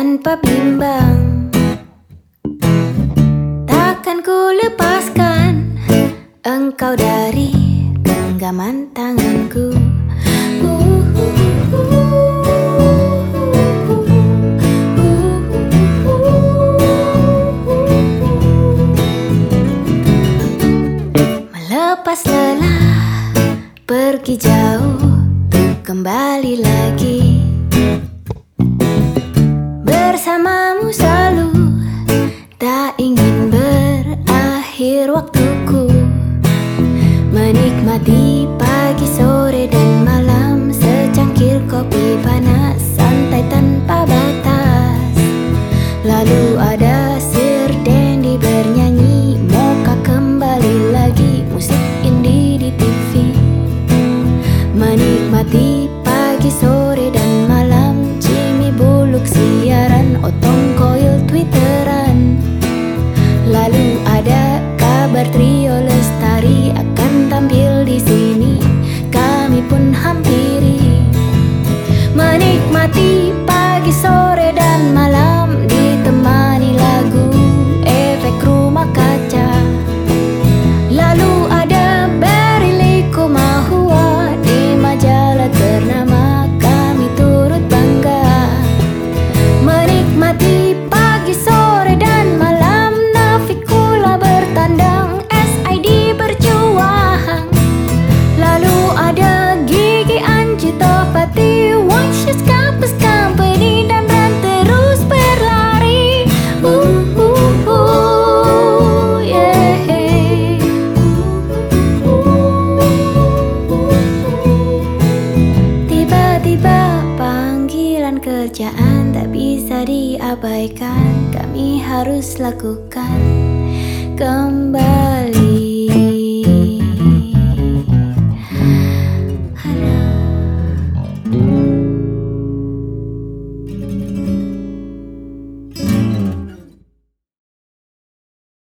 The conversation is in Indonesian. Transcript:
tanpa bimbang. Takkan ku lepaskan engkau dari genggaman tanganku. Melepas lelah, pergi jauh, kembali lagi. Bersamamu selalu, tak ingin berakhir waktuku. Menikmati pagi, sore, dan malam, secangkir kopi panas, santai tanpa batas. Lalu ada Sir Dendi bernyanyi, Mocha kembali lagi, musik indie di TV. Menikmati pagi, sore, dan malam, Jimmy Bullock siaran, Otong Koil twitteran. Lalu ada kabar trio Lestari akan tampil di sini, kami pun hampiri. Menikmati pagi, sore, dan malam, ditemani lagu efek rumah kaca. Lalu ada Barry Likumahua di majalah ternama, kami turut bangga. Menikmati pagi, sore, dan malam, Navikula bertandang, SID berjuang. Lalu ada Gigi Anjitopati, Wangshi's Campus Company, dan Ran terus berlari. Yeah. Tiba-tiba panggilan kerjaan tak bisa diabaikan, kami harus lakukan kembali.